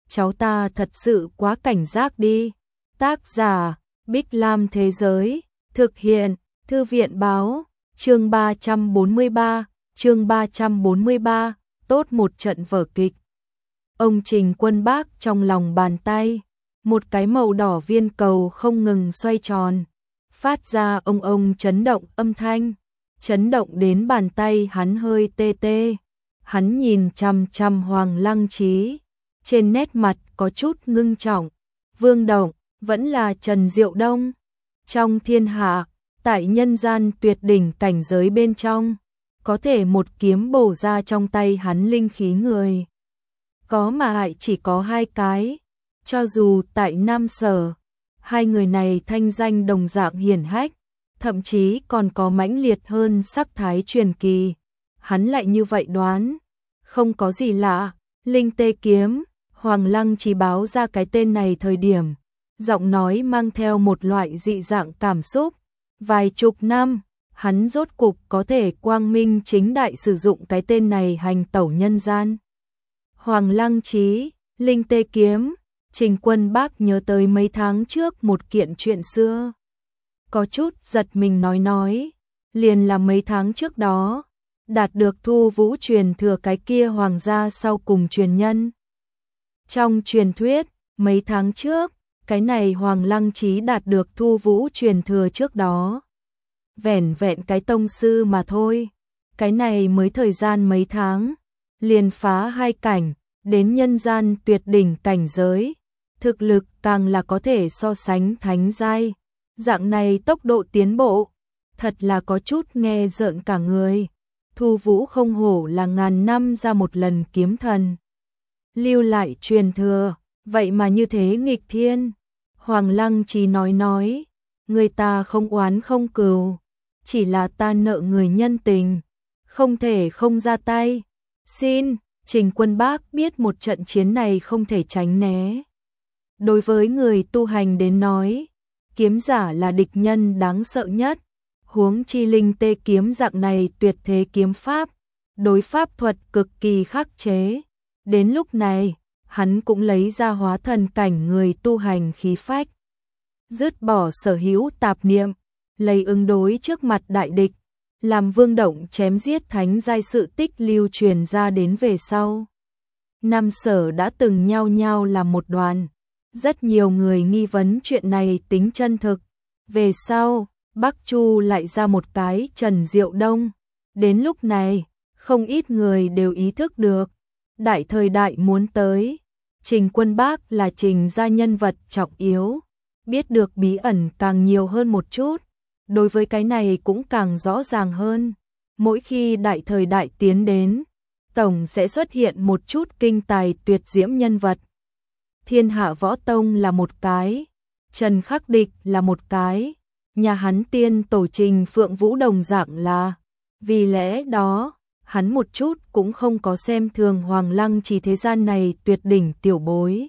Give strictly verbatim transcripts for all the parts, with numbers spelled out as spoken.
cháu ta thật sự quá cảnh giác đi. Tác giả, Bích Lam Thế Giới, thực hiện, Thư viện Báo, chương ba trăm bốn mươi ba, chương ba trăm bốn mươi ba, tốt một trận vở kịch. Ông Trình Quân Bác trong lòng bàn tay, một cái màu đỏ viên cầu không ngừng xoay tròn, phát ra ông ông chấn động âm thanh, chấn động đến bàn tay hắn hơi tê tê. Hắn nhìn chằm chằm Hoàng Lăng Trí, trên nét mặt có chút ngưng trọng. Vương Động, vẫn là Trần Diệu Đông. Trong thiên hạ, tại nhân gian tuyệt đỉnh cảnh giới bên trong, có thể một kiếm bổ ra trong tay hắn linh khí người. Có mà lại chỉ có hai cái. Cho dù tại Nam Sở, hai người này thanh danh đồng dạng hiển hách, thậm chí còn có mãnh liệt hơn sắc thái truyền kỳ. Hắn lại như vậy đoán, không có gì lạ. Linh tê kiếm, Hoàng Lăng Trí báo ra cái tên này thời điểm, giọng nói mang theo một loại dị dạng cảm xúc. Vài chục năm, hắn rốt cục có thể quang minh chính đại sử dụng cái tên này hành tẩu nhân gian. Hoàng Lăng Trí, Linh tê kiếm, Trình Quân Bác nhớ tới mấy tháng trước một kiện chuyện xưa. Có chút giật mình nói nói, liền là mấy tháng trước đó, đạt được Thu Vũ truyền thừa cái kia hoàng gia sau cùng truyền nhân. Trong truyền thuyết, mấy tháng trước, cái này Hoàng Lăng Trí đạt được Thu Vũ truyền thừa trước đó. Vẻn vẹn cái tông sư mà thôi, cái này mới thời gian mấy tháng, liền phá hai cảnh, đến nhân gian tuyệt đỉnh cảnh giới, thực lực càng là có thể so sánh thánh giai. Dạng này tốc độ tiến bộ, thật là có chút nghe rợn cả người. Thu Vũ không hổ là ngàn năm ra một lần kiếm thần. Lưu lại truyền thừa, vậy mà như thế nghịch thiên. Hoàng Lăng Trí nói nói, người ta không oán không cừu, chỉ là ta nợ người nhân tình, không thể không ra tay. Xin, Trình Quân Bác biết một trận chiến này không thể tránh né. Đối với người tu hành đến nói, kiếm giả là địch nhân đáng sợ nhất. Huống chi linh tê kiếm dạng này tuyệt thế kiếm pháp, đối pháp thuật cực kỳ khắc chế. Đến lúc này, hắn cũng lấy ra hóa thần cảnh người tu hành khí phách, dứt bỏ sở hữu tạp niệm, lấy ứng đối trước mặt đại địch, làm Vương Động chém giết thánh giai sự tích lưu truyền ra đến về sau. Nam Sở đã từng nhao nhao làm một đoàn, rất nhiều người nghi vấn chuyện này tính chân thực. Về sau, Bắc Chu lại ra một cái Trần Diệu Đông. Đến lúc này, không ít người đều ý thức được, đại thời đại muốn tới. Trình Quân Bác là Trình gia nhân vật trọng yếu, biết được bí ẩn càng nhiều hơn một chút, đối với cái này cũng càng rõ ràng hơn. Mỗi khi đại thời đại tiến đến, tổng sẽ xuất hiện một chút kinh tài tuyệt diễm nhân vật. Thiên Hạ Võ Tông là một cái, Trần Khắc Địch là một cái, nhà hắn tiên tổ Trình Phượng Vũ đồng dạng là. Vì lẽ đó, hắn một chút cũng không có xem thường Hoàng Lăng Trí thế gian này tuyệt đỉnh tiểu bối.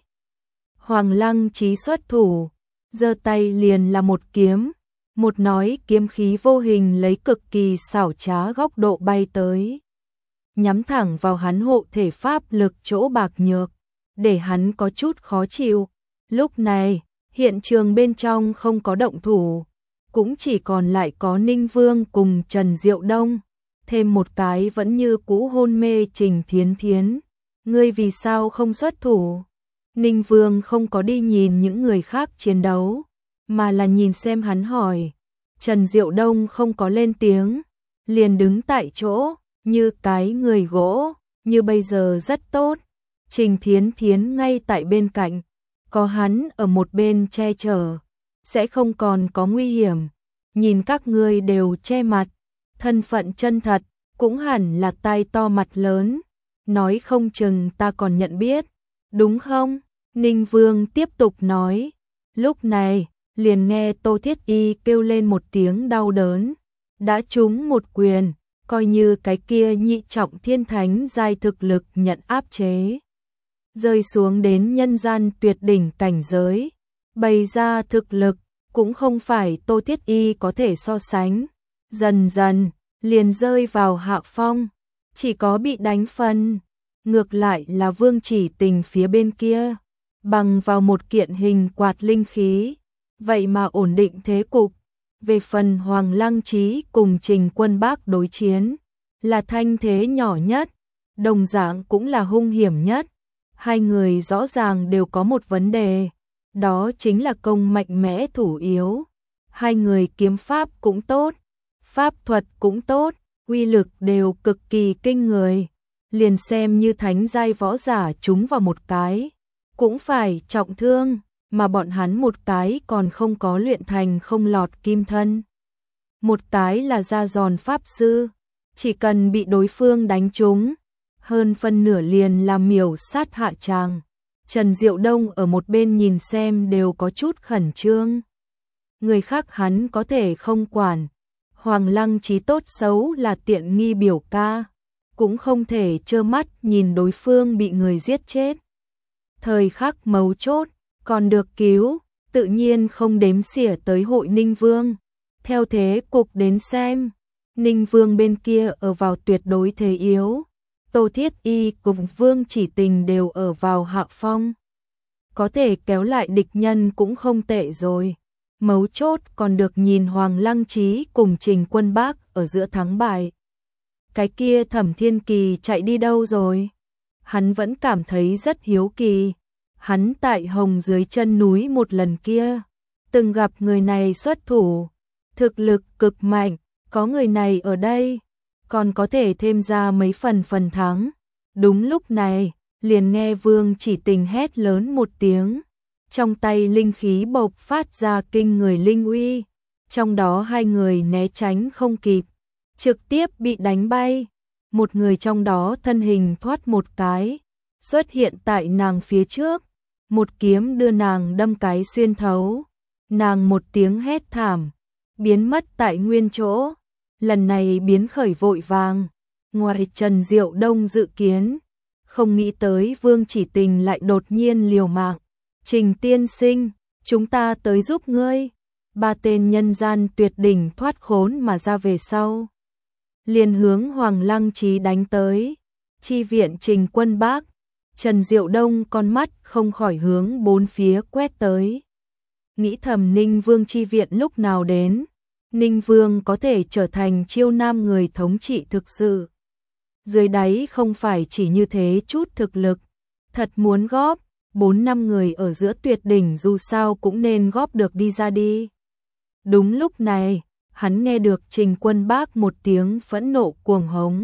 Hoàng Lăng Trí xuất thủ, giơ tay liền là một kiếm, một nói kiếm khí vô hình lấy cực kỳ xảo trá góc độ bay tới, nhắm thẳng vào hắn hộ thể pháp lực chỗ bạc nhược, để hắn có chút khó chịu. Lúc này, hiện trường bên trong không có động thủ, cũng chỉ còn lại có Ninh Vương cùng Trần Diệu Đông, thêm một cái vẫn như cũ hôn mê Trình Thiến Thiến. Ngươi vì sao không xuất thủ? Ninh Vương không có đi nhìn những người khác chiến đấu, mà là nhìn xem hắn hỏi. Trần Diệu Đông không có lên tiếng, liền đứng tại chỗ, như cái người gỗ, như bây giờ rất tốt. Trình Thiến Thiến ngay tại bên cạnh, có hắn ở một bên che chở, sẽ không còn có nguy hiểm. Nhìn các ngươi đều che mặt, thân phận chân thật, cũng hẳn là tai to mặt lớn, nói không chừng ta còn nhận biết, đúng không? Ninh Vương tiếp tục nói. Lúc này, liền nghe Tô Thiết Y kêu lên một tiếng đau đớn, đã trúng một quyền, coi như cái kia nhị trọng thiên thánh giai thực lực nhận áp chế, rơi xuống đến nhân gian tuyệt đỉnh cảnh giới, bày ra thực lực cũng không phải Tô Thiết Y có thể so sánh. Dần dần liền rơi vào hạ phong, chỉ có bị đánh phân. Ngược lại là Vương Chỉ Tình phía bên kia, bằng vào một kiện hình quạt linh khí, vậy mà ổn định thế cục. Về phần Hoàng Lăng Chí cùng Trình Quân Bác đối chiến, là thanh thế nhỏ nhất, đồng dạng cũng là hung hiểm nhất. Hai người rõ ràng đều có một vấn đề, đó chính là công mạnh mẽ thủ yếu. Hai người kiếm pháp cũng tốt, pháp thuật cũng tốt, uy lực đều cực kỳ kinh người. Liền xem như thánh giai võ giả trúng vào một cái, cũng phải trọng thương, mà bọn hắn một cái còn không có luyện thành không lọt kim thân. Một cái là da giòn pháp sư, chỉ cần bị đối phương đánh trúng, hơn phân nửa liền làm miểu sát hạ tràng. Trần Diệu Đông ở một bên nhìn xem đều có chút khẩn trương. Người khác hắn có thể không quản, Hoàng Lăng Chí tốt xấu là tiện nghi biểu ca, cũng không thể trơ mắt nhìn đối phương bị người giết chết. Thời khắc mấu chốt, còn được cứu, tự nhiên không đếm xỉa tới hội Ninh Vương. Theo thế cục đến xem, Ninh Vương bên kia ở vào tuyệt đối thế yếu, Tô Thiết Y cùng Vương Chỉ Tình đều ở vào hạ phong. Có thể kéo lại địch nhân cũng không tệ rồi. Mấu chốt còn được nhìn Hoàng Lăng Chí cùng Trình Quân Bác ở giữa thắng bại. Cái kia Thẩm Thiên Kỳ chạy đi đâu rồi? Hắn vẫn cảm thấy rất hiếu kỳ. Hắn tại Hồng dưới chân núi một lần kia, từng gặp người này xuất thủ, thực lực cực mạnh, có người này ở đây, còn có thể thêm ra mấy phần phần thắng. Đúng lúc này, liền nghe Vương Chỉ Tình hét lớn một tiếng, trong tay linh khí bộc phát ra kinh người linh uy, trong đó hai người né tránh không kịp, trực tiếp bị đánh bay. Một người trong đó thân hình thoát một cái, xuất hiện tại nàng phía trước, một kiếm đưa nàng đâm cái xuyên thấu. Nàng một tiếng hét thảm, biến mất tại nguyên chỗ. Lần này biến khởi vội vàng, ngoài Trần Diệu Đông dự kiến, không nghĩ tới Vương Chỉ Tình lại đột nhiên liều mạng. Trình tiên sinh, chúng ta tới giúp ngươi. Ba tên nhân gian tuyệt đỉnh thoát khốn mà ra về sau, liền hướng Hoàng Lăng Chí đánh tới. Chi viện Trình Quân Bác. Trần Diệu Đông con mắt không khỏi hướng bốn phía quét tới. Nghĩ thầm Ninh Vương chi viện lúc nào đến, Ninh Vương có thể trở thành chiêu nam người thống trị thực sự. Dưới đáy không phải chỉ như thế chút thực lực, thật muốn góp, bốn năm người ở giữa tuyệt đỉnh dù sao cũng nên góp được đi ra đi. Đúng lúc này, hắn nghe được Trình Quân Bác một tiếng phẫn nộ cuồng hống.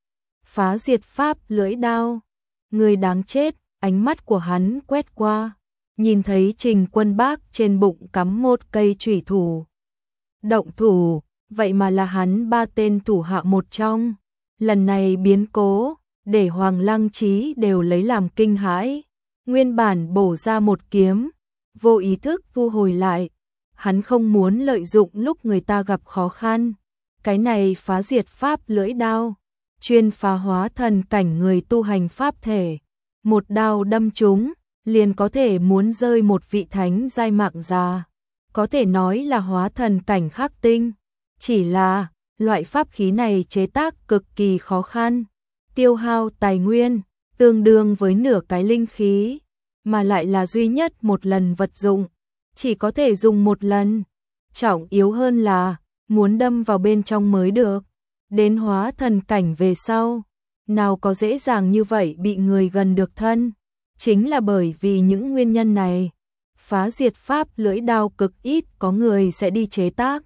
Phá diệt pháp lưỡi đao. Người đáng chết, ánh mắt của hắn quét qua, nhìn thấy Trình Quân Bác trên bụng cắm một cây chủy thủ. Động thủ, vậy mà là hắn ba tên thủ hạ một trong. Lần này biến cố, để Hoàng Lăng Chí đều lấy làm kinh hãi. Nguyên bản bổ ra một kiếm, vô ý thức thu hồi lại. Hắn không muốn lợi dụng lúc người ta gặp khó khăn. Cái này phá diệt pháp lưỡi đao, chuyên phá hóa thần cảnh người tu hành pháp thể. Một đao đâm trúng, liền có thể muốn rơi một vị thánh giai mạng già. Có thể nói là hóa thần cảnh khắc tinh. Chỉ là, loại pháp khí này chế tác cực kỳ khó khăn, tiêu hao tài nguyên, tương đương với nửa cái linh khí, mà lại là duy nhất một lần vật dụng, chỉ có thể dùng một lần. Trọng yếu hơn là, muốn đâm vào bên trong mới được. Đến hóa thần cảnh về sau, nào có dễ dàng như vậy bị người gần được thân. Chính là bởi vì những nguyên nhân này, phá diệt pháp lưỡi đao cực ít có người sẽ đi chế tác.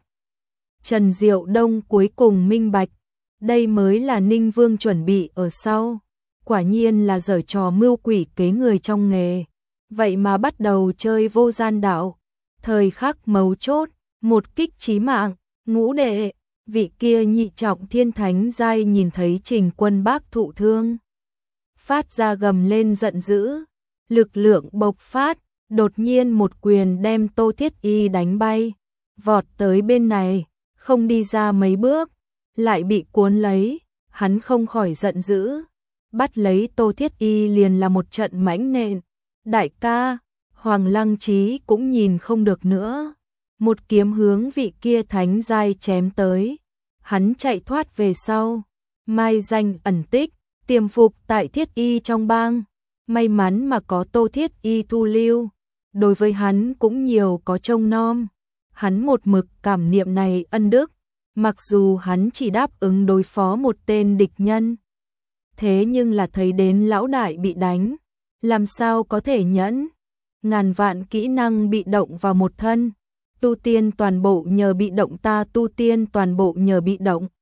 Trần Diệu Đông cuối cùng minh bạch, đây mới là Ninh Vương chuẩn bị ở sau. Quả nhiên là giở trò mưu quỷ kế người trong nghề, vậy mà bắt đầu chơi vô gian đạo. Thời khắc mấu chốt, một kích chí mạng, ngũ đệ, vị kia nhị trọng thiên thánh giai nhìn thấy Trình Quân Bác thụ thương, phát ra gầm lên giận dữ, lực lượng bộc phát, đột nhiên một quyền đem Tô Thiết Y đánh bay, vọt tới bên này, không đi ra mấy bước, lại bị cuốn lấy, hắn không khỏi giận dữ, bắt lấy Tô Thiết Y liền là một trận mãnh nện. Đại ca, Hoàng Lăng Chí cũng nhìn không được nữa, một kiếm hướng vị kia thánh giai chém tới, hắn chạy thoát về sau, mai danh ẩn tích, tiềm phục tại Thiết Y trong bang, may mắn mà có Tô Thiết Y thu lưu, đối với hắn cũng nhiều có trông nom. Hắn một mực cảm niệm này ân đức, mặc dù hắn chỉ đáp ứng đối phó một tên địch nhân. Thế nhưng là thấy đến lão đại bị đánh, làm sao có thể nhẫn, ngàn vạn kỹ năng bị động vào một thân, tu tiên toàn bộ nhờ bị động ta tu tiên toàn bộ nhờ bị động.